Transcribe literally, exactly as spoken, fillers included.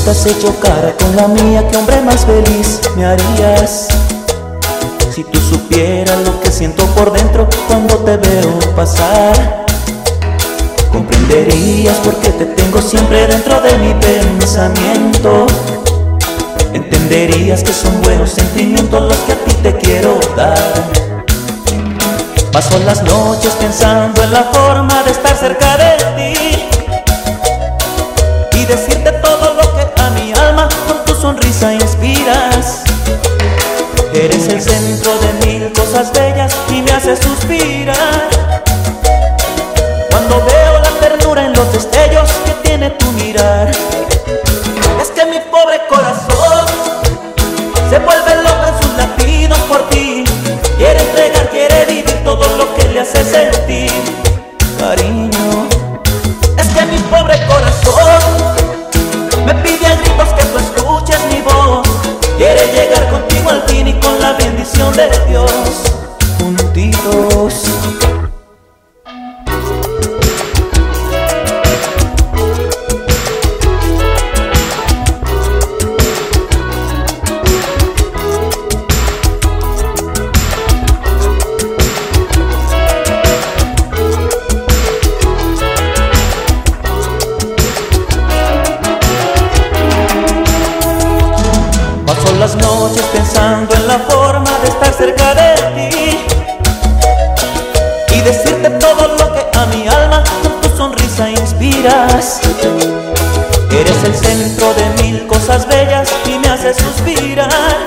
has hecho cara con la mía, qué hombre más feliz me harías. Si tú supieras lo que siento por dentro cuando te veo pasar, comprenderías por qué te tengo siempre dentro de mi pensamiento. Entenderías que son buenos sentimientos los que a ti te quiero dar. Paso las noches pensando en la forma de estar cerca de ti y decirte todo lo que a mi alma con tu sonrisa inspiras. Eres el centro de mil cosas bellas y me haces suspirar cuando veo la ternura en los destellos que tiene tu mirar. Es que mi pobre corazón se vuelve loco en sus latidos por ti. Quiere entregar, quiere vivir todo lo que le hace sentir cariño. Es que mi pobre corazón me pide a gritos que tú escuches mi voz. Quiere llegar contigo al fin y con la bendición de Dios juntitos. Las noches pensando en la forma de estar cerca de ti y decirte todo lo que a mi alma con tu sonrisa inspiras. Eres el centro de mil cosas bellas y me haces suspirar